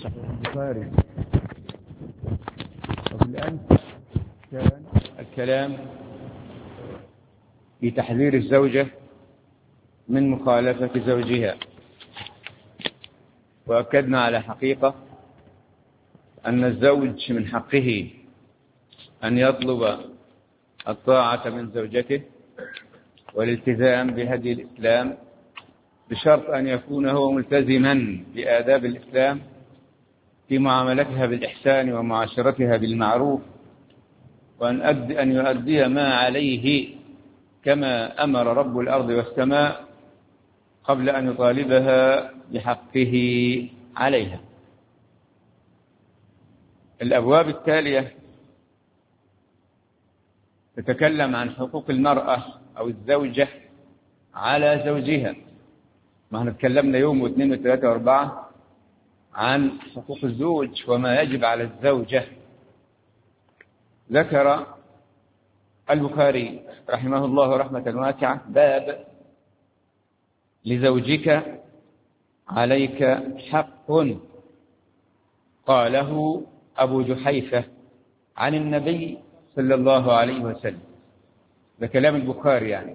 صحيح البخاري. وبالأمس كان الكلام في تحذير الزوجة من مخالفة زوجها، وأكدنا على حقيقة أن الزوج من حقه أن يطلب الطاعة من زوجته والالتزام بهدي الإسلام، بشرط أن يكون هو ملتزما بآداب الإسلام في معاملتها بالإحسان ومعاشرتها بالمعروف، وأن يؤدي ما عليه كما أمر رب الأرض والسماء قبل أن يطالبها بحقه عليها. الأبواب التالية تتكلم عن حقوق المرأة أو الزوجة على زوجها. ما احنا تكلمنا يوم واثنين وثلاثة واربعة عن حقوق الزوج وما يجب على الزوجة. ذكر البخاري رحمه الله رحمة واسعة باب لزوجك عليك حق، قاله أبو جحيفة عن النبي صلى الله عليه وسلم. ده كلام البخاري يعني.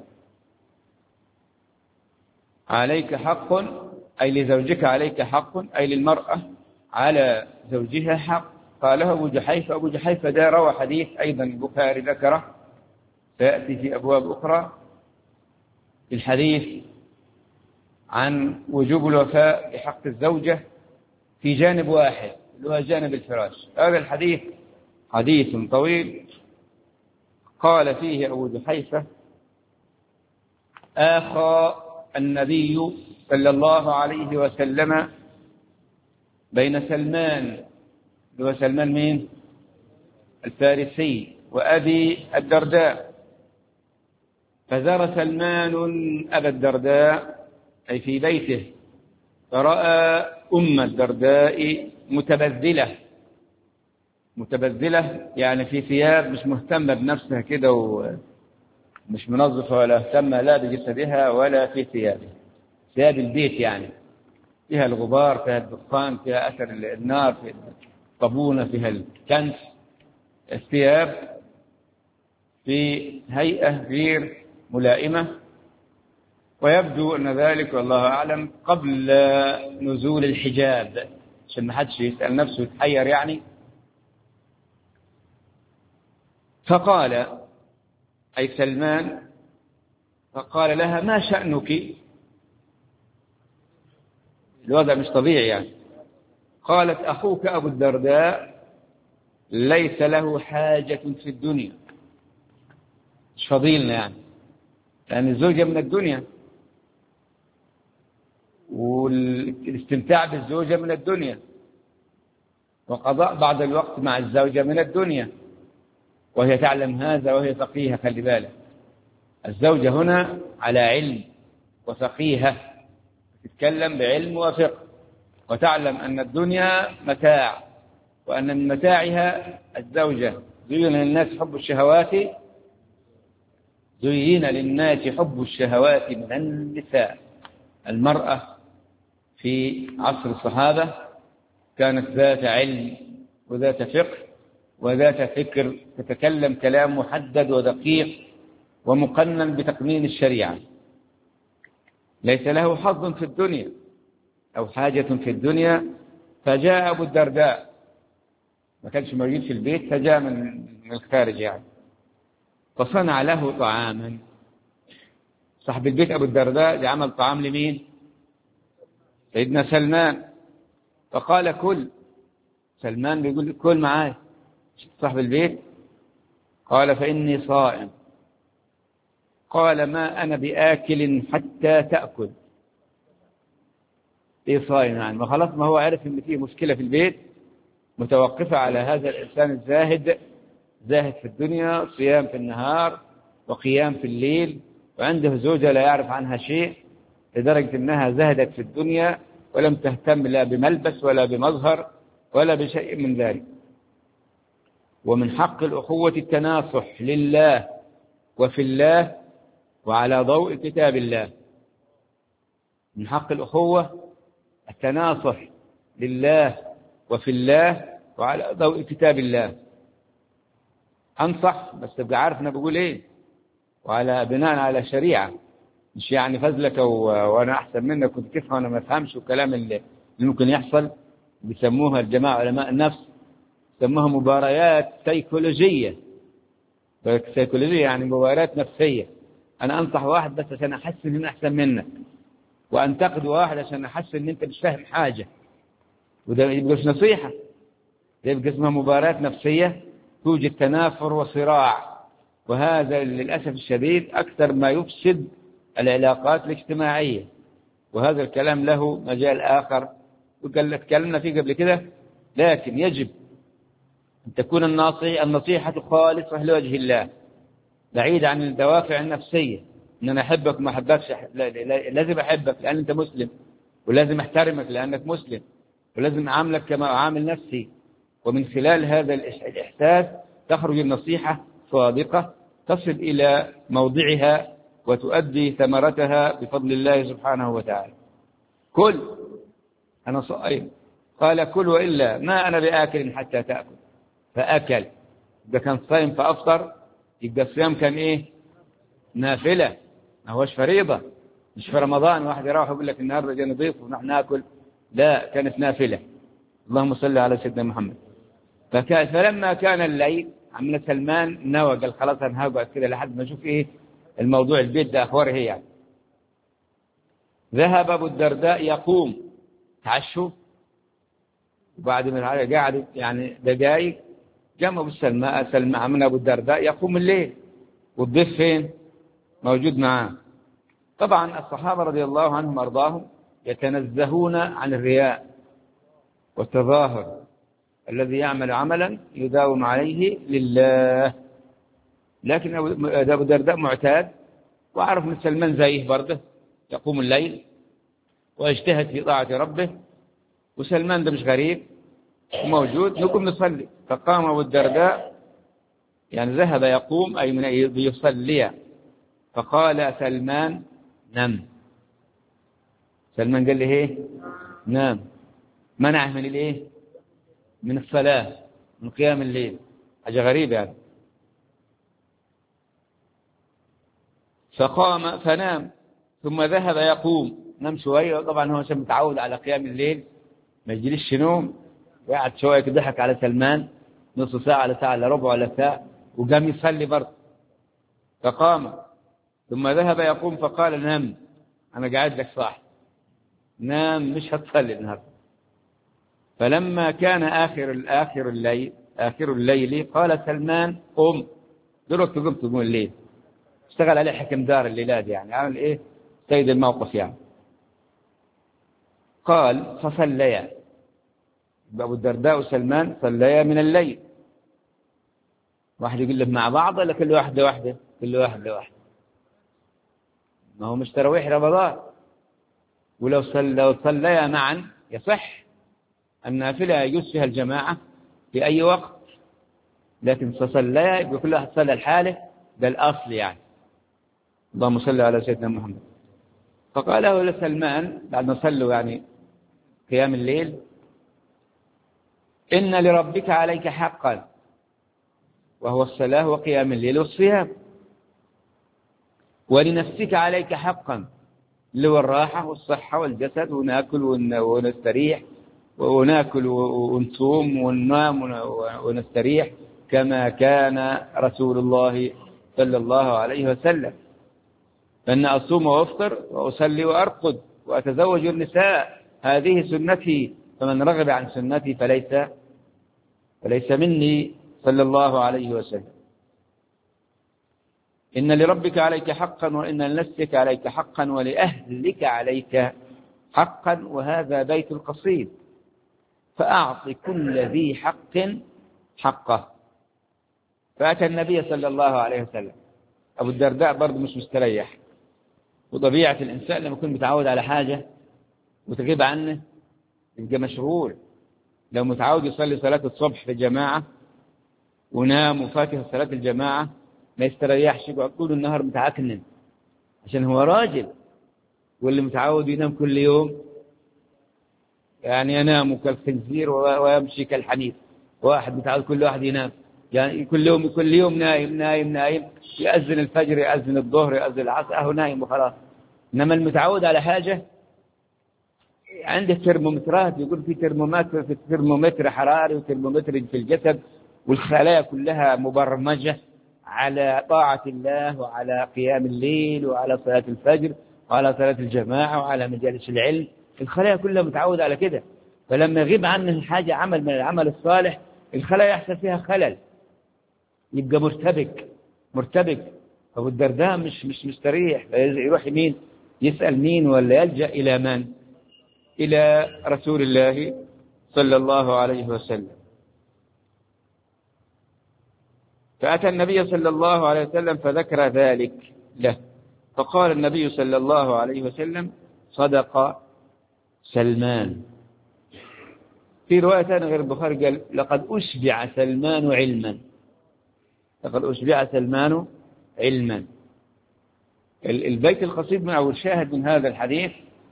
عليك حق أي لزوجك عليك حق، أي للمرأة على زوجها حق. قاله أبو جحيفة. أبو جحيفة ده روى حديث أيضا البخاري ذكره، سيأتي في أبواب أخرى في الحديث عن وجوب الوفاء بحق الزوجة في جانب واحد اللي هو جانب الفراش. هذا الحديث حديث طويل. قال فيه أبو جحيفة: آخى النبي صلى الله عليه وسلم بين سلمان، هو سلمان مين؟ الفارسي، وأبي الدرداء. فزار سلمان أبا الدرداء أي في بيته، فرأى أم الدرداء متبذلة يعني في ثياب مش مهتمة بنفسها كده ومش منظفة ولا مهتمة لا بجسدها ولا في ثيابها، ثياب البيت يعني فيها الغبار، فيها الدخان، فيها أثر النار، فيها الطابونة، فيها الكنس، الثياب في هيئة غير ملائمة. ويبدو أن ذلك والله أعلم قبل نزول الحجاب، عشان ما حدش يسأل نفسه يتحير يعني. فقال أي سلمان، فقال لها: ما شأنك؟ الوضع مش طبيعي يعني. قالت: أخوك أبو الدرداء ليس له حاجة في الدنيا. مش فضيلنا يعني، لأن الزوجة من الدنيا والاستمتاع بالزوجة من الدنيا، وقضاء بعض الوقت مع الزوجة من الدنيا، وهي تعلم هذا وهي فقيهة. خلي بالك، الزوجة هنا على علم وفقيهة، تتكلم بعلم وفقه، وتعلم أن الدنيا متاع، وأن من متاعها الزوجة. زين للناس حب الشهوات من النساء. المرأة في عصر الصحابة كانت ذات علم وذات فقه وذات فكر، تتكلم كلام محدد ودقيق ومقنن بتقنين الشريعة. ليس له حظ في الدنيا أو حاجة في الدنيا. فجاء أبو الدرداء، ما كانش موجود في البيت، فجاء من الخارج يعني، فصنع له طعاما. صاحب البيت أبو الدرداء عمل طعام لمين؟ سيدنا سلمان. فقال: كل. سلمان بيقول: كل معاي صاحب البيت. قال: فإني صائم. قال: ما أنا بآكل حتى تأكل. إيه صائم يعني؟ ما خلاص، ما هو عارف إن فيه مشكلة في البيت متوقفة على هذا الإنسان الزاهد، زاهد في الدنيا، صيام في النهار وقيام في الليل، وعنده زوجة لا يعرف عنها شيء، لدرجة أنها زهدت في الدنيا ولم تهتم لا بملبس ولا بمظهر ولا بشيء من ذلك. ومن حق الأخوة التناصح لله وفي الله وعلى ضوء كتاب الله. من حق الأخوة التناصح لله وفي الله وعلى ضوء كتاب الله. أنصح بس تبقى عارف أنا بقول إيه، وعلى بناء على شريعة، مش يعني فزلك وأنا أحسن منك كنت تفهم وأنا ما أفهمش، والكلام اللي ممكن يحصل. بيسموها الجماعة علماء النفس يسموها مباريات سيكولوجية. سيكولوجية يعني مباريات نفسية. أنا أنصح واحد بس عشان أحس إن أنا أحسن منك، وأنتقد واحد عشان أحس إن أنت مش فاهم حاجة، وده يبقى نصيحة، ده يبقى اسمها مباريات نفسية، توجد تنافر وصراع. وهذا للأسف الشديد أكثر ما يفسد العلاقات الاجتماعية. وهذا الكلام له مجال آخر تكلمنا فيه قبل كده. لكن يجب أن تكون النصيحة خالصة لوجه الله، بعيد عن الدوافع النفسية، إن أنا أحبك وما أحبكش. لازم أحبك لأن أنت مسلم، ولازم أحترمك لأنك مسلم، ولازم أعاملك كما أعامل نفسي. ومن خلال هذا الإحساس تخرج النصيحة صادقة تصل إلى موضعها وتؤدي ثمرتها بفضل الله سبحانه وتعالى. كل أنا صائم، قال كل وإلا ما أنا بآكل حتى تأكل، فأكل. إذا كان صائم فأفطر يبقى الصيام كان إيه؟ نافلة، ما هوش فريضة. مش في رمضان واحد يروح يقول لك النهارده جاي نضيف ونحن ناكل، لا، كانت نافلة. اللهم صل على سيدنا محمد. فلما كان الليل عمنا سلمان نوى، قال خلاص أنا هقعد كده لحد ما أشوف إيه الموضوع، البيت ده أخباره هي يعني. ذهب أبو الدرداء يقوم، تعشوا، وبعد من قعد يعني دقائق قام أبو سلمان عمنا أبو الدرداء يقوم الليل، والضيف فين؟ موجود معاه. طبعا الصحابة رضي الله عنهم وأرضاهم يتنزهون عن الرياء والتظاهر. الذي يعمل عملا يداوم عليه لله. لكن أبو الدرداء معتاد وعرف من سلمان زيه برضه يقوم الليل ويجتهد في طاعة ربه، وسلمان ده مش غريب موجود، نقوم نصلي. فقام أبو الدرداء يعني ذهب يقوم أي من يصلي، فقال سلمان نم. سلمان قال لي ايه؟ نام. منعه من الايه؟ من الصلاة، من قيام الليل. حاجة غريبة يعني. فقام فنام، ثم ذهب يقوم، نام شوية. طبعا هو عشان متعود على قيام الليل ما يجيلش نوم، وقعد شوية ضحك على سلمان نص ساعة على ساعة إلا ربع ولا ساعة، وقام يصلي برضه. فقام ثم ذهب يقوم فقال نام، أنا قاعد لك صاحي، نام مش هتصلي النهارده. فلما كان آخر الليل قال سلمان قم، دلوقتي قمت تقوم الليل. اشتغل عليه حكم دار الليلاد يعني، عامل ايه؟ سيد الموقف يعني. قال فصليا، أبو الدرداء وسلمان صليا من الليل. واحد يقول له مع بعض ولا كل واحدة واحدة؟ كل واحدة واحدة، ما هو مش تراويح رمضان. ولو صليا معا يصح. النافلة يجوز فيها الجماعة في أي وقت، لكن صليا يبقى كل واحد صلى الحالة، ده الأصل يعني. اللهم صل على سيدنا محمد. فقال له لسلمان بعد ما صلوا يعني قيام الليل: إن لربك عليك حقا، وهو الصلاة وقيام الليل والصيام، ولنفسك عليك حقا، اللي هو الراحة والصحة والجسد، وناكل ونستريح، وناكل ونصوم وننام ونستريح كما كان رسول الله صلى الله عليه وسلم. فإن أصوم وأفطر وأصلي وأرقد وأتزوج النساء، هذه سنتي، فمن رغب عن سنتي فليس مني صلى الله عليه وسلم. إن لربك عليك حقا، وإن لنفسك عليك حقا، ولأهلك عليك حقا، وهذا بيت القصيد، فأعط كل ذي حق حقه. فأتى النبي صلى الله عليه وسلم. أبو الدرداء برضه مش مستريح، وطبيعة الإنسان لما يكون متعود على حاجة وتغيب عنه يبقى مشغول. لو متعود يصلي صلاة الصبح في الجماعة ونام وفاته صلاة الجماعة ما يستريحش، يقعد طول النهار متعكنن عشان هو راجل. واللي متعود ينام كل يوم يعني ينام كالخنزير ويمشي كالحمير. واحد متعود كل واحد ينام، يعني كل يوم نايم نايم نايم، يأذن الفجر يأذن الظهر يأذن العصر أهو نايم وخلاص. إنما المتعود على حاجة عنده ترمومترات، يقول في ترمومتر، في ترمومتر حراري وترمومتر في الجسد، والخلايا كلها مبرمجة على طاعة الله وعلى قيام الليل وعلى صلاة الفجر وعلى صلاة الجماعة وعلى مجالس العلم. الخلايا كلها متعودة على كده، فلما يغيب عنه حاجة عمل من العمل الصالح الخلايا يحصل فيها خلل، يبقى مرتبك. فهو الدرداء مش مستريح، يروح يمين يسأل مين ولا يلجأ إلى من؟ إلى رسول الله صلى الله عليه وسلم. فأتى النبي صلى الله عليه وسلم فذكر ذلك له، فقال النبي صلى الله عليه وسلم: صدق سلمان. في رواية ثانية غير البخاري قال: لقد أشبع سلمان علما. لقد أشبع سلمان علما. البيت القصيد من أو الشاهد من هذا الحديث: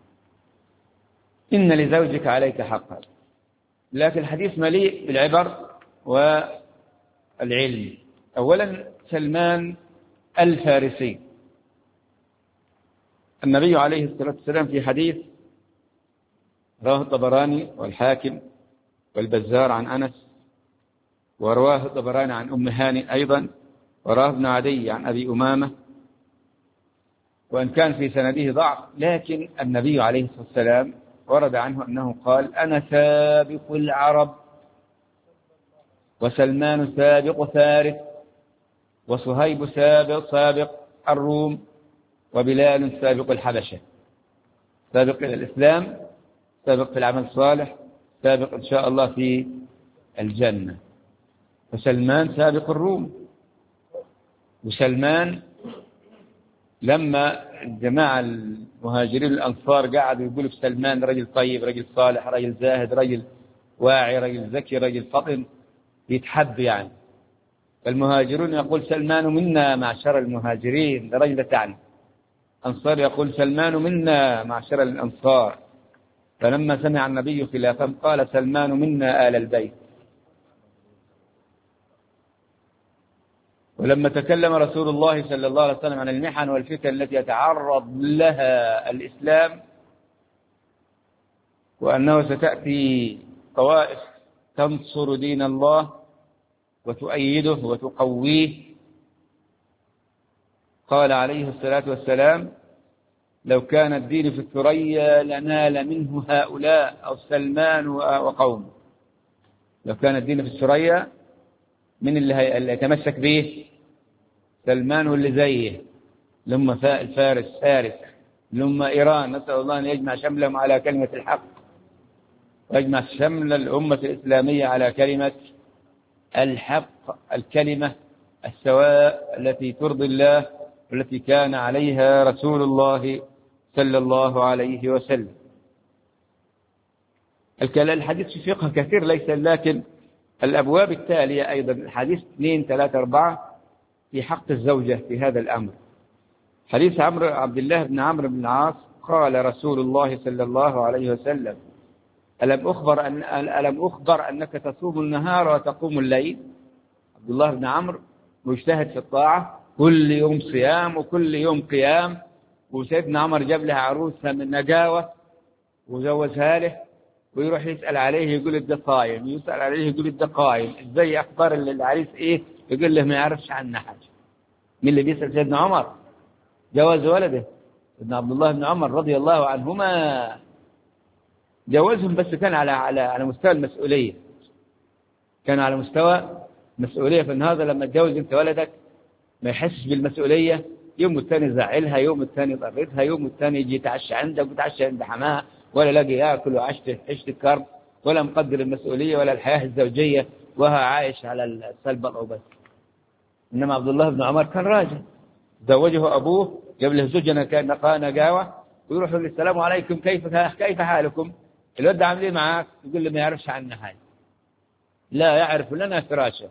إن لزوجك عليك حقا. لكن الحديث مليء بالعبر والعلم. أولا سلمان الفارسي، النبي عليه الصلاة والسلام في حديث رواه الطبراني والحاكم والبزار عن أنس، ورواه الطبراني عن أم هاني أيضا، وراه ابن عدي عن أبي أمامة، وإن كان في سنده ضعف، لكن النبي عليه الصلاة والسلام ورد عنه أنه قال: أنا سابق العرب، وسلمان سابق فارس، وصهيب سابق الروم، وبلال سابق الحبشة. سابق إلى الإسلام، سابق في العمل الصالح، سابق إن شاء الله في الجنة. فسلمان سابق الروم. وسلمان لما الجماعة المهاجرين الأنصار قعدوا يقولوا في سلمان: رجل طيب، رجل صالح، رجل زاهد، رجل واعي، رجل ذكي، رجل فطن، يتحب يعني. فالمهاجرون يقول: سلمان منا معشر المهاجرين، ده رجل تعني. أنصار يقول: سلمان منا معشر الأنصار. فلما سمع النبي خلافهم قال: سلمان منا آل البيت. ولما تكلم رسول الله صلى الله عليه وسلم عن المحن والفتن التي يتعرض لها الإسلام، وأنه ستأتي طوائف تنصر دين الله وتؤيده وتقويه، قال عليه الصلاة والسلام: لو كان الدين في الثريا لنال منه هؤلاء أو سلمان وقوم. لو كان الدين في الثريا، من اللي يتمسك به؟ سلمان واللي زيه، لما فارس لما إيران. نسأل الله أن يجمع شملهم على كلمة الحق، ويجمع شمل الأمة الإسلامية على كلمة الحق، الكلمة السواء التي ترضي الله والتي كان عليها رسول الله صلى الله عليه وسلم. الحديث في فقه كثير ليس، لكن الأبواب التالية أيضا، الحديث 2 3 4 في حق الزوجة في هذا الأمر. حديث عبد الله بن عمرو بن العاص قال رسول الله صلى الله عليه وسلم: ألم أخبر أنك تصوم النهار وتقوم الليل؟ عبد الله بن عمرو مجتهد في الطاعة، كل يوم صيام وكل يوم قيام. وسيدنا عمر جاب لها عروسة من نجاوة وزوجها له، ويروح يسأل عليه يقول ده صايم، يسأل عليه يقول ده قايم، ازاي أخبار العريس إيه؟ يقول له ما يعرفش عنه حاجة. مين اللي بيسأل؟ سيدنا عمر. جواز ولده سيدنا عبد الله بن عمر رضي الله عنهما، جوازهم بس كان على مستوى المسؤولية، كان على مستوى مسؤولية. فهذا لما تجوز انت ولدك ما يحسش بالمسؤولية، يوم الثاني زعلها، يوم الثاني ضرتها، يوم الثاني يجي يتعشى عندك ويتعشى عند حماها، ولا لاقي ياكل وعشت الكرب، ولا مقدر المسؤولية ولا الحياة الزوجية، وها عايش على السلبة أو بس. إنما عبد الله بن عمر كان راجل، زوجه أبوه، جاب له زوجنا كان نقاوة، ويروح يقول: السلام عليكم، كيف حالكم؟ الولد عامل ايه معاك؟ يقول له ما يعرفش عنه حاجة، لا يعرف لنا فراشه.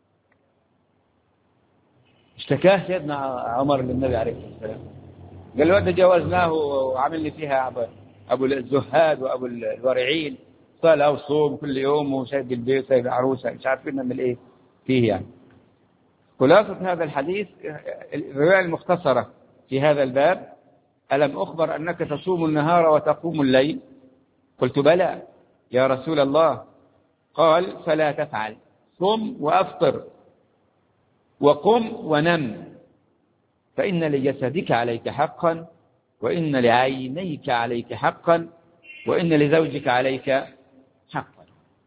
اشتكاه سيدنا عمر للنبي عليه الصلاة والسلام، قال له: الولد جوزناه وعمل لي فيها أبو الزهاد وأبو الورعين، صلاة وصوم كل يوم وسايب البيت سايب العروسة، مش عارفين نعمل إيه فيه يعني. خلاصة هذا الحديث الرواية المختصرة في هذا الباب: ألم أخبر أنك تصوم النهار وتقوم الليل؟ قلت بلى يا رسول الله. قال: فلا تفعل، صم وأفطر وقم ونم، فإن لجسدك عليك حقا، وإن لعينيك عليك حقا، وإن لزوجك عليك حقا.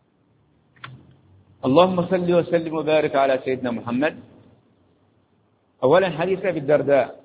اللهم صل وسلم وبارك على سيدنا محمد. أولا حديث أبي الدرداء: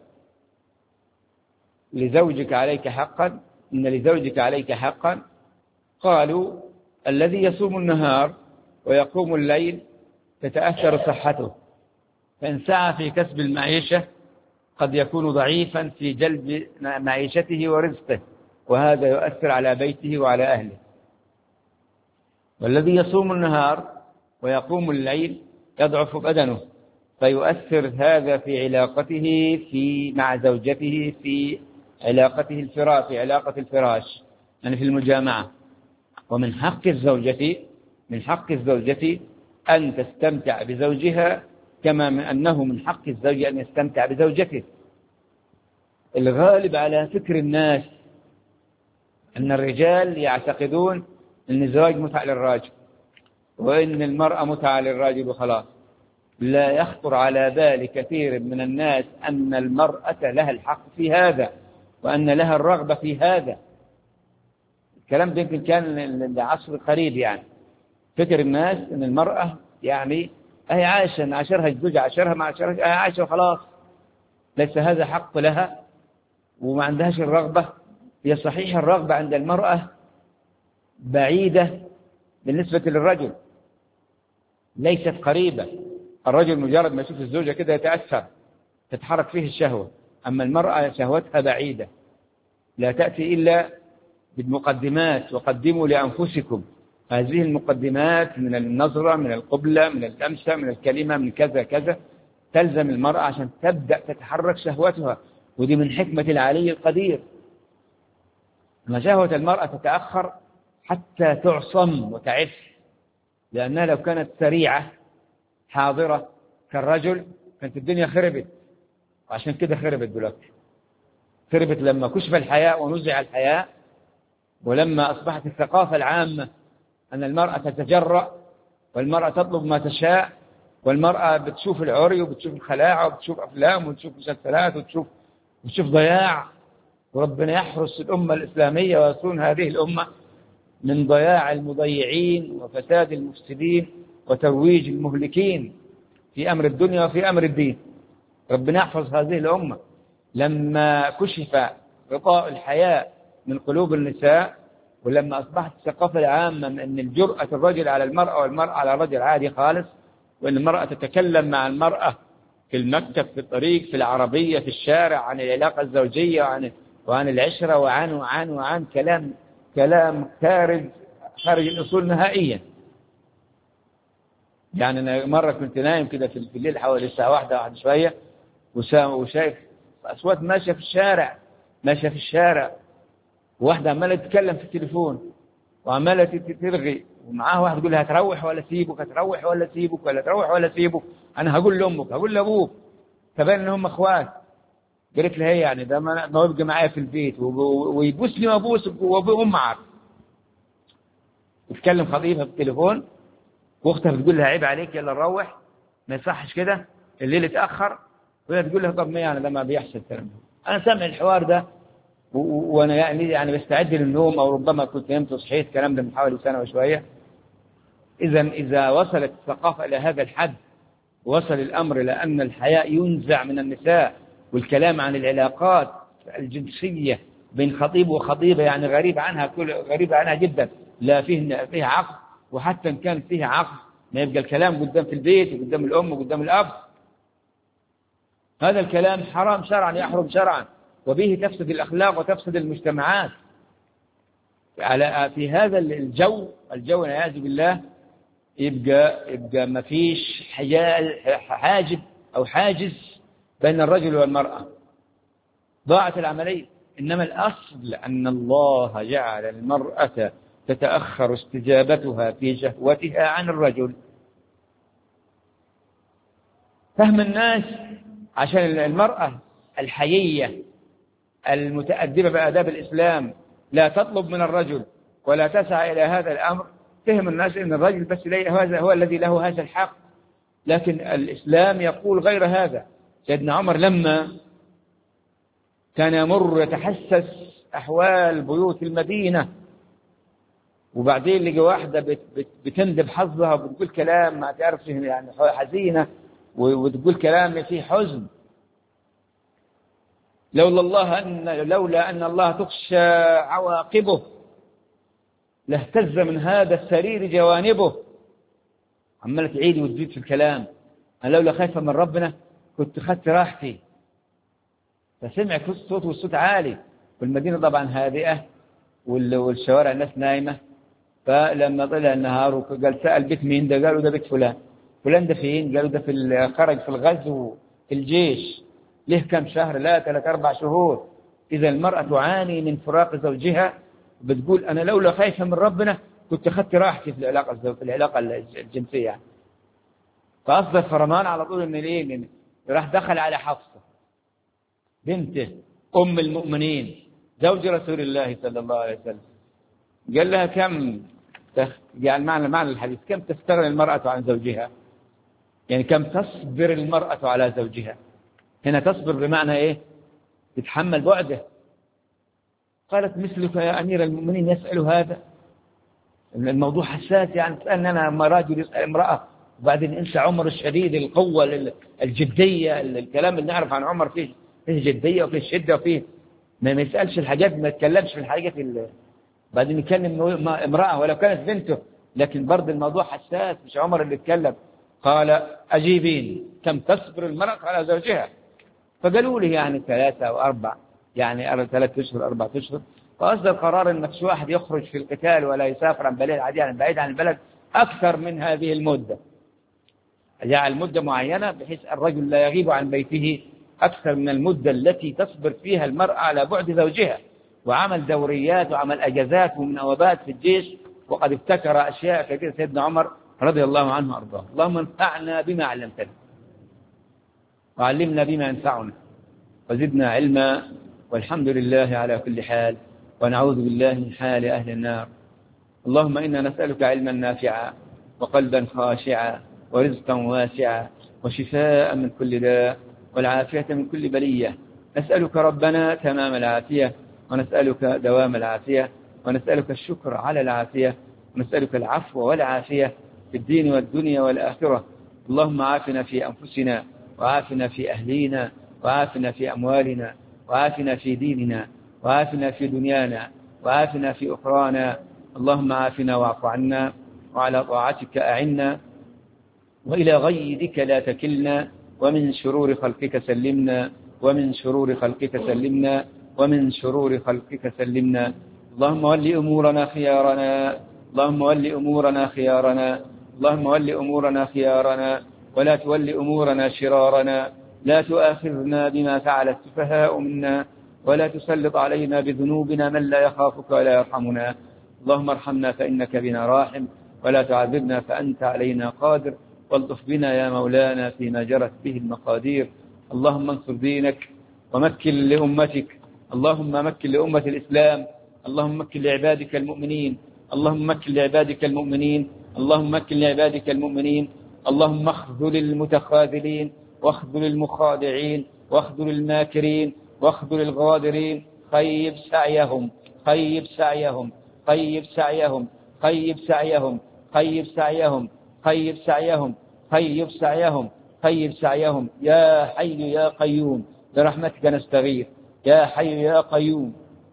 لزوجك عليك حقا، إن لزوجك عليك حقا. قالوا: الذي يصوم النهار ويقوم الليل تتأثر صحته، فإن سعى في كسب المعيشة قد يكون ضعيفا في جلب معيشته ورزقه، وهذا يؤثر على بيته وعلى أهله. والذي يصوم النهار ويقوم الليل يضعف بدنه، فيؤثر هذا في علاقته مع زوجته، في علاقته في علاقة الفراش، يعني في المجامعة. ومن حق الزوجة أن تستمتع بزوجها كما أنه من حق الزوج أن يستمتع بزوجته. الغالب على فكر الناس أن الرجال يعتقدون أن الزواج متعة للراجل، وأن المرأة متعة للراجل وخلاص. لا يخطر على بال كثير من الناس أن المرأة لها الحق في هذا، وأن لها الرغبة في هذا. الكلام ده يمكن كان العصر قريب، يعني فكر الناس أن المرأة يعني هي عايشة، عاشرها الزوج، عاشرها ما عاشرها، عايشة وخلاص، ليس هذا حق لها وما عندهاش الرغبة. هي صحيح الرغبة عند المرأة بعيدة بالنسبة للرجل، ليست قريبة. الرجل مجرد ما يشوف الزوجة كده يتأثر، تتحرك فيه الشهوة، أما المرأة شهوتها بعيدة، لا تأتي إلا بالمقدمات. وقدموا لأنفسكم، هذه المقدمات من النظرة، من القبلة، من اللمسة، من الكلمة، من كذا كذا، تلزم المرأة عشان تبدأ تتحرك شهوتها، ودي من حكمة العلي القدير. أما شهوة المرأة تتأخر حتى تعصم وتعف، لأنها لو كانت سريعة حاضرة كالرجل كانت الدنيا خربت. وعشان كده خربت دلوقتي، خربت لما كشف الحياء ونزع الحياء، ولما أصبحت الثقافة العامة أن المرأة تتجرأ، والمرأة تطلب ما تشاء، والمرأة بتشوف العري وبتشوف الخلاعة وبتشوف أفلام وبتشوف مسلسلات وبتشوف ضياع. وربنا يحرس الأمة الإسلامية ويصون هذه الأمة من ضياع المضيعين وفساد المفسدين وترويج المهلكين في أمر الدنيا وفي أمر الدين. ربنا يحفظ هذه الأمة. لما كشف غطاء الحياء من قلوب النساء، ولما أصبحت الثقافة العامة من أن الجرأة الرجل على المرأة والمرأة على الرجل عادي خالص، وأن المرأة تتكلم مع المرأة في المكتب، في الطريق، في العربية، في الشارع، عن العلاقة الزوجية وعن العشرة وعن كلام خارج الأصول نهائيا. يعني أنا مرة كنت نايم كده في الليل حوالي الساعة 1 شوية، وشايف أصوات ماشية في الشارع، وواحدة عمالة تتكلم في التليفون وعمالة ترغي، ومعاها واحد يقول لها هتروح ولا سيبك، هتروح ولا سيبك، ولا تروح ولا سيبك، أنا هقول لأمك، هقول لأبوك. تبين إن هم أخوات. قالت لها هي يعني ده ما يبقى معايا في البيت ويبوسني وأم عارف. يتكلم خطيبها في التليفون، واختها بتقول لها عيب عليك، يلا نروح، ما يصحش كده، الليل اتأخر. وهي تقول لها طب ما يعني ده ما بيحصل الكلام ده. أنا سامع الحوار ده وأنا يعني بستعد للنوم، أو ربما كنت نمت وصحيت، الكلام ده من حوالي سنة وشوية. إذا وصلت الثقافة إلى هذا الحد، وصل الأمر إلى أن الحياء ينزع من النساء، والكلام عن العلاقات الجنسية بين خطيب وخطيبة يعني غريب عنها جدا، لا فيها عقل. وحتى إن كان فيها عقل ما يبقى الكلام قدام في البيت وقدام الأم وقدام الأب. هذا الكلام حرام شرعا، يحرم شرعا، وبه تفسد الأخلاق وتفسد المجتمعات. في هذا الجو والعياذ بالله يبقى ما فيش حاجب أو حاجز بين الرجل والمرأة، ضاعت العملية. إنما الأصل أن الله جعل المرأة تتأخر استجابتها في شهوتها عن الرجل. فهم الناس عشان المرأة الحيية المتأدبة بآداب الإسلام لا تطلب من الرجل ولا تسعى إلى هذا الأمر، فهم الناس أن الرجل بس هذا هو الذي له هذا الحق، لكن الإسلام يقول غير هذا. سيدنا عمر لما كان يمر يتحسس أحوال بيوت المدينة، وبعدين لقى واحدة بتندب حظها وبتقول كلام ما تعرف يعني حزينة، وتقول كلام فيه حزن، لولا أن الله تخشى عواقبه لاهتز من هذا السرير جوانبه. عمالة تعيد وتزيد في الكلام، أنا لولا خايفة من ربنا كنت خدت راحتي. فسمع الصوت والصوت عالي، والمدينة طبعا هادئة والشوارع الناس نايمة. فلما طلع النهار وقال سأل بيت مين ده؟ قالوا ده بيت فلان. فلان ده فين؟ قالوا ده خرج في الغزو في الجيش، له كم شهر؟ لا 3-4 شهور. إذا المرأة تعاني من فراق زوجها بتقول أنا لولا خايفة من ربنا كنت خدت راحتي في العلاقة الجنسية يعني. فأصدر فرمان على طول إن ليه راح دخل على حفصة بنته أم المؤمنين زوج رسول الله صلى الله عليه وسلم، قال لها كم يعني معنى الحديث كم تستغني المرأة عن زوجها، يعني كم تصبر المرأة على زوجها. هنا تصبر بمعنى إيه؟ تتحمل بعده. قالت مثلك يا أمير المؤمنين يسأل هذا؟ الموضوع حساس، يعني تسألني أنا راجل يسأل امرأة، وبعدين انسى عمر الشديد القوة الجدية، الكلام اللي نعرف عن عمر فيه جدية وفيه شدة وفيه ما يسألش الحاجات، ما يتكلمش في الحاجات بعدين يكلم امرأة ولو كانت بنته، لكن برضه الموضوع حساس، مش عمر اللي يتكلم. قال أجيبين كم تصبر المرأة على زوجها؟ فقالوا لي يعني 3 أو 4، يعني 3 أشهر 4 أشهر. فأصدر قرار أن مش واحد يخرج في القتال ولا يسافر عن بلد عادي بعيد عن البلد أكثر من هذه المدة، جعل مدة معينة بحيث الرجل لا يغيب عن بيته أكثر من المدة التي تصبر فيها المرأة على بعد زوجها. وعمل دوريات وعمل أجازات ومناوبات في الجيش، وقد ابتكر أشياء كثيرة سيدنا عمر رضي الله عنه وأرضاه. اللهم انفعنا بما علمتنا وعلمنا بما ينفعنا وزدنا علما، والحمد لله على كل حال، ونعوذ بالله من حال أهل النار. اللهم إنا نسألك علما نافعا وقلبا خاشعا ورزقا واسعا وشفاء من كل داء والعافية من كل بلية. نسألك ربنا تمام العافية، ونسألك دوام العافية، ونسألك الشكر على العافية، ونسألك العفو والعافية في الدين والدنيا والآخرة. اللهم عافنا في أنفسنا، وعافنا في أهلينا، وعافنا في أموالنا، وعافنا في ديننا، وعافنا في دنيانا، وعافنا في أخرانا. اللهم عافنا واعف عنا، وعلى طاعتك أعنا، وإلى غيرك لا تكلنا، ومن شرور خلقك سلمنا، ومن شرور خلقك سلمنا، ومن شرور خلقك سلمنا. اللهم ول أمورنا خيارنا، اللهم ول أمورنا خيارنا، اللهم ول أمورنا خيارنا، ولا تول أمورنا شرارنا. لا تؤاخذنا بما فعل السفهاء منا، ولا تسلط علينا بذنوبنا من لا يخافك ولا يرحمنا. اللهم ارحمنا فإنك بنا راحم، ولا تعذبنا فأنت علينا قادر، والطف بنا يا مولانا فيما جرت به المقادير. اللهم انصر دينك ومكن لأمتك، اللهم مكن لأمة الإسلام، اللهم مكن لعبادك المؤمنين، اللهم مكن لعبادك المؤمنين، اللهم مكن لعبادك المؤمنين. اللهم اخذل المتخاذلين، واخذل المخادعين، واخذل الماكرين، واخذل الغادرين. خيب سعيهم، خيب سعيهم، خيب سعيهم، خيب سعيهم، خيب سعيهم، خيب سعيهم، خيب سعيهم، خيب سعيهم. يا حي يا قيوم برحمتك نستغيث، يا حي يا قيوم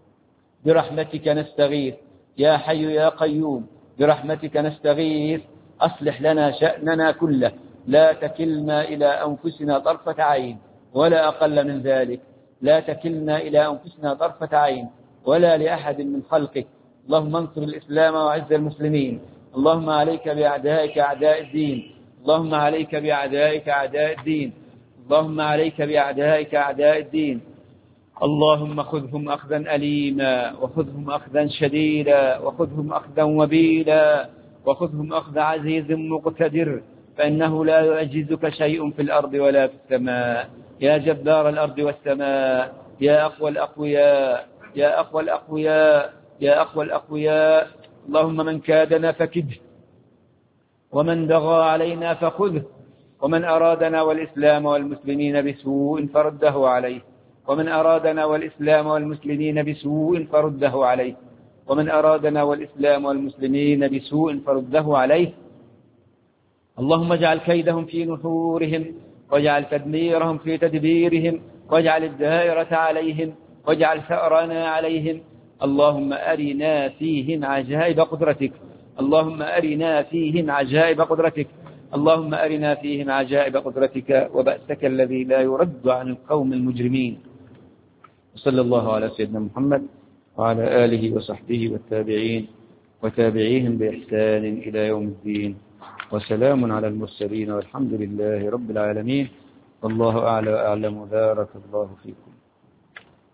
برحمتك نستغيث، يا حي يا قيوم برحمتك نستغيث. أصلح لنا شأننا كله، لا تكلنا إلى أنفسنا طرفة عين ولا أقل من ذلك، لا تكلنا إلى أنفسنا طرفة عين ولا لأحد من خلقك. اللهم انصر الإسلام وعز المسلمين. اللهم عليك بأعدائك أعداء الدين، اللهم عليك بأعدائك أعداء الدين، اللهم عليك بأعدائك أعداء الدين. اللهم خذهم أخذا أليما، وخذهم أخذا شديدا، وخذهم أخذا وبيلا، وخذهم أخذ عزيز مقتدر، فإنه لا يعجزك شيء في الأرض ولا في السماء، يا جبار الأرض والسماء، يا أقوى الأقوياء، يا أقوى الأقوياء، يا أقوى الأقوياء. اللهم من كادنا فكده، ومن بغى علينا فخذه، ومن أرادنا والإسلام والمسلمين بسوء فرده عليه، ومن أرادنا والإسلام والمسلمين بسوء فرده عليه، ومن أرادنا والإسلام والمسلمين بسوء فرده عليه. اللهم اجعل كيدهم في نحورهم، واجعل تدميرهم في تدبيرهم، واجعل الدائرة عليهم، واجعل ثأرنا عليهم. اللهم أرنا فيهم عجائب قدرتك، اللهم أرنا فيهم عجائب قدرتك، اللهم أرنا فيهم عجائب قدرتك وبأسك الذي لا يرد عن القوم المجرمين. وصلى الله على سيدنا محمد وعلى آله وصحبه والتابعين وتابعيهم بإحسان إلى يوم الدين، وسلام على المرسلين والحمد لله رب العالمين. والله أعلى وأعلم، وبارك الله فيكم.